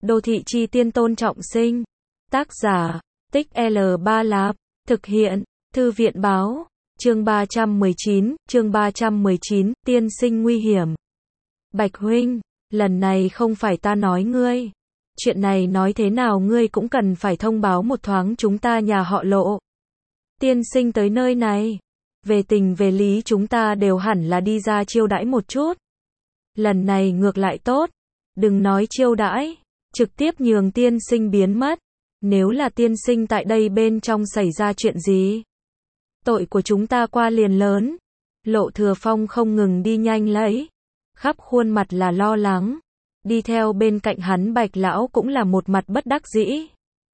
Đô thị chi tiên Tôn Trọng Sinh. Tác giả, Tích L3 Lạp. Thực hiện, Thư viện báo. Chương 319, tiên sinh nguy hiểm. Bạch huynh, lần này không phải ta nói ngươi. Chuyện này nói thế nào ngươi cũng cần phải thông báo một thoáng chúng ta nhà họ Lộ. Tiên sinh tới nơi này. Về tình về lý chúng ta đều hẳn là đi ra chiêu đãi một chút. Lần này ngược lại tốt. Đừng nói chiêu đãi. Trực tiếp nhường tiên sinh biến mất. Nếu là tiên sinh tại đây bên trong xảy ra chuyện gì? Tội của chúng ta qua liền lớn. Lộ Thừa Phong không ngừng đi nhanh lấy. Khắp khuôn mặt là lo lắng. Đi theo bên cạnh hắn Bạch lão cũng là một mặt bất đắc dĩ.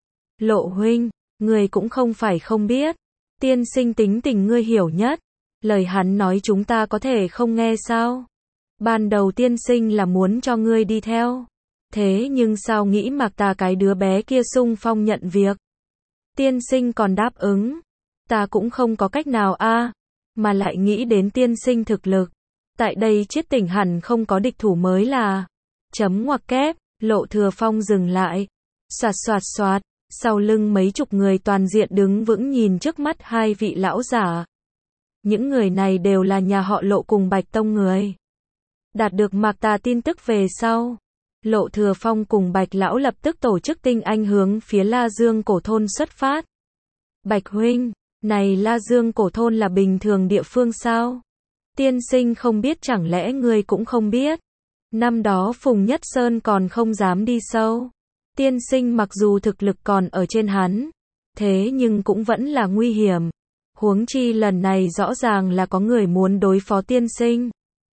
Lộ huynh, người cũng không phải không biết. Tiên sinh tính tình ngươi hiểu nhất. Lời hắn nói chúng ta có thể không nghe sao? Ban đầu tiên sinh là muốn cho ngươi đi theo. Thế nhưng sao nghĩ mặc ta cái đứa bé kia xung phong nhận việc. Tiên sinh còn đáp ứng. Ta cũng không có cách nào mà lại nghĩ đến tiên sinh thực lực. Tại đây Chiết Tỉnh hẳn không có địch thủ mới là. Chấm ngoặc kép, Lộ Thừa Phong dừng lại. Soạt soạt soạt, sau lưng mấy chục người toàn diện đứng vững nhìn trước mắt hai vị lão giả. Những người này đều là nhà họ Lộ cùng Bạch Tông người. Đạt được Mạc Tà tin tức về sau. Lộ Thừa Phong cùng Bạch lão lập tức tổ chức tinh anh hướng phía La Dương cổ thôn xuất phát. Bạch huynh, này La Dương cổ thôn là bình thường địa phương sao? Tiên sinh không biết chẳng lẽ ngươi cũng không biết? Năm đó Phùng Nhất Sơn còn không dám đi sâu. Tiên sinh mặc dù thực lực còn ở trên hắn, thế nhưng cũng vẫn là nguy hiểm. Huống chi lần này rõ ràng là có người muốn đối phó tiên sinh.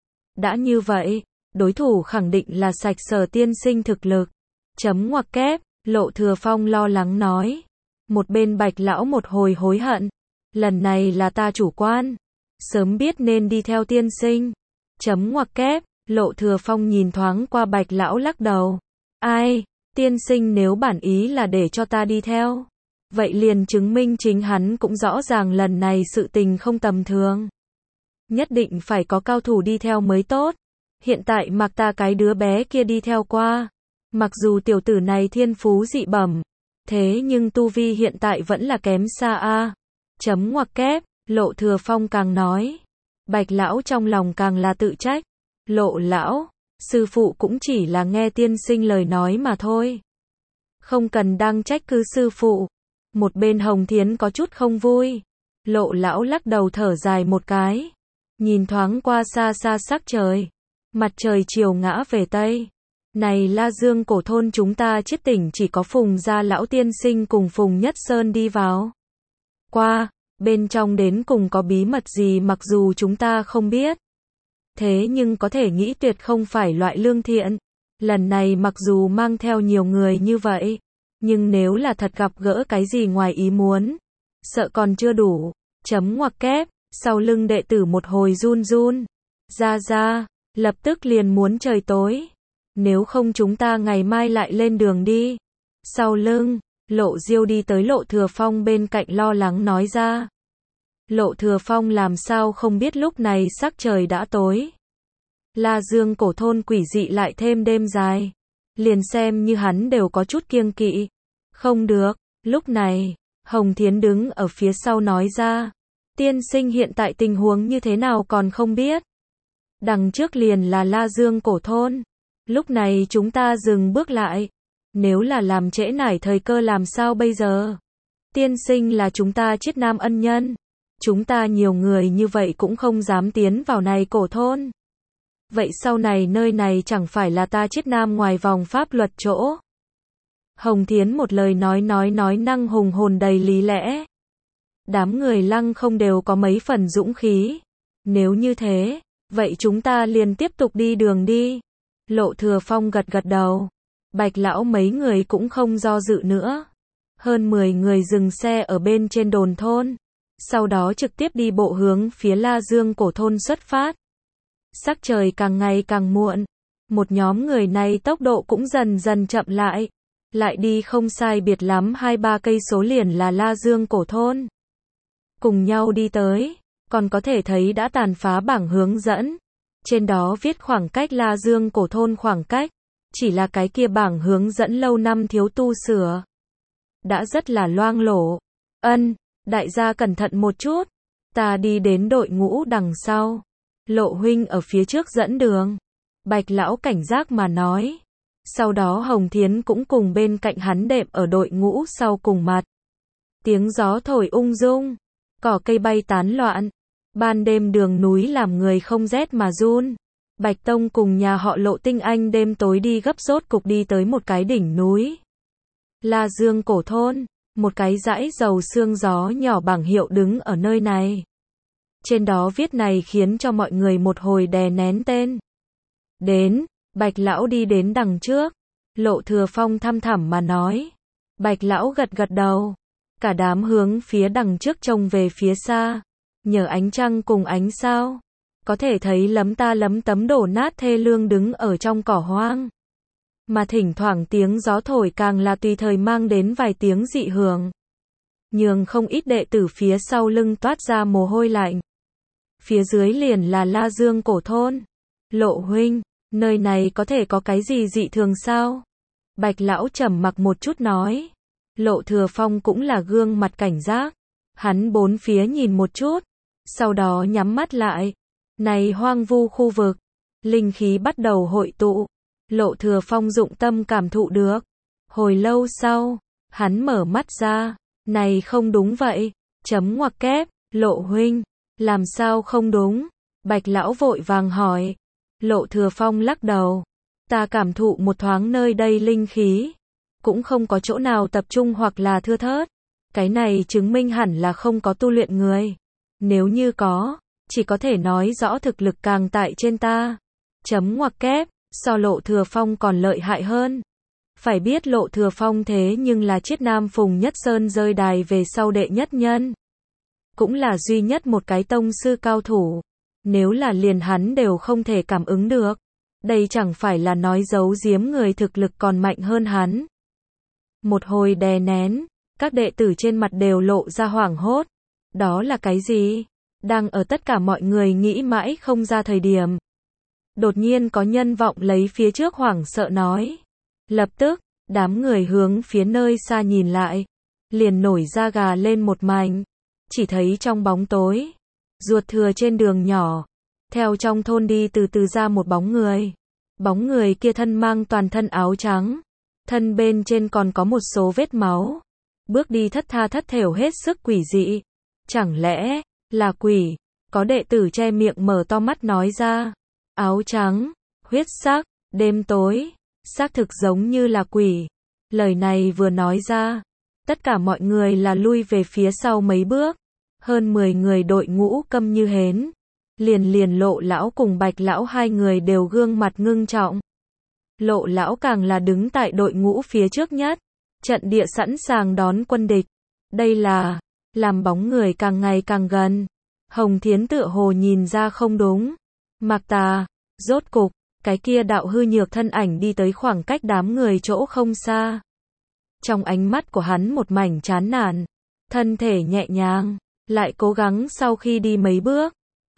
Đã như vậy, đối thủ khẳng định là sạch sở tiên sinh thực lực. Chấm ngoặc kép, Lộ Thừa Phong lo lắng nói. Một bên Bạch lão một hồi hối hận. Lần này là ta chủ quan. Sớm biết nên đi theo tiên sinh. Chấm ngoặc kép, Lộ Thừa Phong nhìn thoáng qua Bạch lão lắc đầu. Ai, tiên sinh nếu bản ý là để cho ta đi theo. Vậy liền chứng minh chính hắn cũng rõ ràng lần này sự tình không tầm thường. Nhất định phải có cao thủ đi theo mới tốt. Hiện tại mặc ta cái đứa bé kia đi theo qua. Mặc dù tiểu tử này thiên phú dị bẩm. Thế nhưng tu vi hiện tại vẫn là kém xa Chấm ngoặc kép, Lộ Thừa Phong càng nói. Bạch lão trong lòng càng là tự trách. Lộ lão, sư phụ cũng chỉ là nghe tiên sinh lời nói mà thôi. Không cần đang trách cứ sư phụ. Một bên Hồng Thiến có chút không vui. Lộ lão lắc đầu thở dài một cái. Nhìn thoáng qua xa xa sắc trời. Mặt trời chiều ngã về Tây. Này La Dương cổ thôn chúng ta Chiết Tỉnh chỉ có Phùng gia lão tiên sinh cùng Phùng Nhất Sơn đi vào. Qua, bên trong đến cùng có bí mật gì mặc dù chúng ta không biết. Thế nhưng có thể nghĩ tuyệt không phải loại lương thiện. Lần này mặc dù mang theo nhiều người như vậy. Nhưng nếu là thật gặp gỡ cái gì ngoài ý muốn. Sợ còn chưa đủ. Chấm ngoặc kép, sau lưng đệ tử một hồi run run. Ra, lập tức liền muốn trời tối. Nếu không chúng ta ngày mai lại lên đường đi. Sau lưng, Lộ Diêu đi tới Lộ Thừa Phong bên cạnh lo lắng nói ra. Lộ Thừa Phong làm sao không biết lúc này sắc trời đã tối. La Dương cổ thôn quỷ dị lại thêm đêm dài. Liền xem như hắn đều có chút kiêng kỵ. Không được, lúc này, Hồng Thiến đứng ở phía sau nói ra. Tiên sinh hiện tại tình huống như thế nào còn không biết. Đằng trước liền là La Dương cổ thôn. Lúc này chúng ta dừng bước lại. Nếu là làm trễ nải thời cơ làm sao bây giờ? Tiên sinh là chúng ta Chiết Nam ân nhân. Chúng ta nhiều người như vậy cũng không dám tiến vào này cổ thôn. Vậy sau này nơi này chẳng phải là ta Chiết Nam ngoài vòng pháp luật chỗ. Hồng Thiến một lời nói năng hùng hồn đầy lý lẽ. Đám người Lăng không đều có mấy phần dũng khí. Nếu như thế, vậy chúng ta liền tiếp tục đi đường đi. Lộ Thừa Phong gật đầu. Bạch lão mấy người cũng không do dự nữa. Hơn 10 người dừng xe ở bên trên đồn thôn. Sau đó trực tiếp đi bộ hướng phía La Dương cổ thôn xuất phát. Sắc trời càng ngày càng muộn. Một nhóm người này tốc độ cũng dần dần chậm lại. Lại đi không sai biệt lắm 2-3 cây số liền là La Dương cổ thôn. Cùng nhau đi tới, còn có thể thấy đã tàn phá bảng hướng dẫn. Trên đó viết khoảng cách La Dương cổ thôn khoảng cách. chỉ là cái kia bảng hướng dẫn lâu năm thiếu tu sửa. Đã rất là loang lổ. Đại gia cẩn thận một chút. Ta đi đến đội ngũ đằng sau. Lộ huynh ở phía trước dẫn đường. Bạch lão cảnh giác mà nói. Sau đó Hồng Thiến cũng cùng bên cạnh hắn đệm ở đội ngũ sau cùng mặt. Tiếng gió thổi ung dung. Cỏ cây bay tán loạn. Ban đêm đường núi làm người không rét mà run. Bạch Tông cùng nhà họ Lộ tinh anh đêm tối đi gấp rốt cục đi tới một cái đỉnh núi. La Dương cổ thôn, một cái dãy dầu sương gió nhỏ bảng hiệu đứng ở nơi này. Trên đó viết này khiến cho mọi người một hồi đè nén tên. Đến, Bạch lão đi đến đằng trước. Lộ Thừa Phong thăm thẳm mà nói. Bạch lão gật gật đầu. Cả đám hướng phía đằng trước trông về phía xa. Nhờ ánh trăng cùng ánh sao. Có thể thấy lấm ta lấm tấm đổ nát thê lương đứng ở trong cỏ hoang. Mà thỉnh thoảng tiếng gió thổi càng là tùy thời mang đến vài tiếng dị hưởng. Nhường không ít đệ tử phía sau lưng toát ra mồ hôi lạnh. Phía dưới liền là La Dương cổ thôn. Lộ huynh, nơi này có thể có cái gì dị thường sao? Bạch lão trầm mặc một chút nói. Lộ Thừa Phong cũng là gương mặt cảnh giác. Hắn bốn phía nhìn một chút. Sau đó nhắm mắt lại. Này hoang vu khu vực. Linh khí bắt đầu hội tụ. Lộ Thừa Phong dụng tâm cảm thụ được. Hồi lâu sau, hắn mở mắt ra. Này không đúng vậy. Chấm ngoặc kép. Lộ huynh, làm sao không đúng? Bạch lão vội vàng hỏi. Lộ Thừa Phong lắc đầu. Ta cảm thụ một thoáng nơi đây linh khí. Cũng không có chỗ nào tập trung hoặc là thưa thớt. Cái này chứng minh hẳn là không có tu luyện người. Nếu như có, chỉ có thể nói rõ thực lực càng tại trên ta. Chấm ngoặc kép, so Lộ Thừa Phong còn lợi hại hơn. Phải biết Lộ Thừa Phong thế nhưng là Chiết Nam Phùng Nhất Sơn rơi đài về sau đệ nhất nhân. Cũng là duy nhất một cái tông sư cao thủ. Nếu là liền hắn đều không thể cảm ứng được. Đây chẳng phải là nói giấu giếm người thực lực còn mạnh hơn hắn. Một hồi đè nén, các đệ tử trên mặt đều lộ ra hoảng hốt. Đó là cái gì? Đang ở tất cả mọi người nghĩ mãi không ra thời điểm. Đột nhiên có nhân vọng lấy phía trước hoảng sợ nói. Lập tức, đám người hướng phía nơi xa nhìn lại. Liền nổi da gà lên một mảnh. Chỉ thấy trong bóng tối. Ruột thừa trên đường nhỏ. Theo trong thôn đi từ từ ra một bóng người. Bóng người kia thân mang toàn thân áo trắng. Thân bên trên còn có một số vết máu. Bước đi thất tha thất thểu hết sức quỷ dị. Chẳng lẽ là quỷ? Có đệ tử che miệng mở to mắt nói ra. Áo trắng, huyết sắc, đêm tối, xác thực giống như là quỷ. Lời này vừa nói ra, tất cả mọi người là lui về phía sau mấy bước. Hơn 10 người đội ngũ câm như hến. Liền Lộ lão cùng Bạch lão hai người đều gương mặt ngưng trọng. Lộ lão càng là đứng tại đội ngũ phía trước nhất. Trận địa sẵn sàng đón quân địch. Đây là, làm bóng người càng ngày càng gần. Hồng Thiến tựa hồ nhìn ra không đúng. Mạc Tà, rốt cục, cái kia đạo hư nhược thân ảnh đi tới khoảng cách đám người chỗ không xa. Trong ánh mắt của hắn một mảnh chán nản. Thân thể nhẹ nhàng, lại cố gắng sau khi đi mấy bước.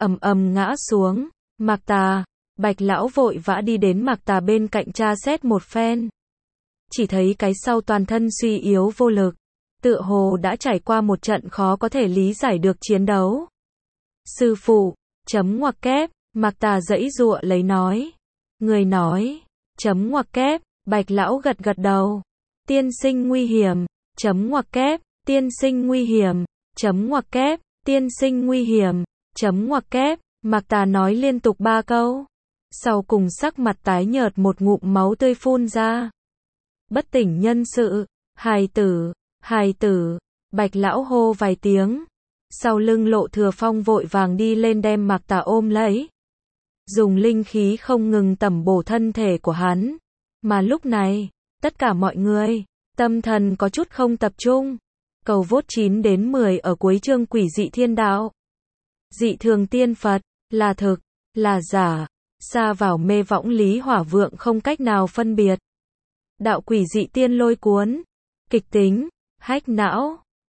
Ầm ngã xuống. Mạc Tà, Bạch lão vội vã đi đến Mạc Tà bên cạnh tra xét một phen. Chỉ thấy cái sau toàn thân suy yếu vô lực. Tựa hồ đã trải qua một trận khó có thể lý giải được chiến đấu. Sư phụ, chấm ngoặc kép, Mạc Tà giãy giụa lấy nói. Người nói, chấm ngoặc kép, Bạch lão gật gật đầu. Tiên sinh nguy hiểm, chấm ngoặc kép, tiên sinh nguy hiểm, chấm ngoặc kép, tiên sinh nguy hiểm, chấm ngoặc kép, Mạc Tà nói liên tục 3 câu. Sau cùng sắc mặt tái nhợt một ngụm máu tươi phun ra. Bất tỉnh nhân sự, hài tử, Bạch lão hô vài tiếng. Sau lưng Lộ Thừa Phong vội vàng đi lên đem Mạc Tà ôm lấy. Dùng linh khí không ngừng tẩm bổ thân thể của hắn. Mà lúc này, tất cả mọi người, tâm thần có chút không tập trung. Cầu vote 9 đến 10 ở cuối chương Quỷ dị thiên đạo. Dị thường tiên Phật, là thực, là giả, xa vào mê võng lý hỏa vượng không cách nào phân biệt. Đạo quỷ dị tiên lôi cuốn, kịch tính, hách não.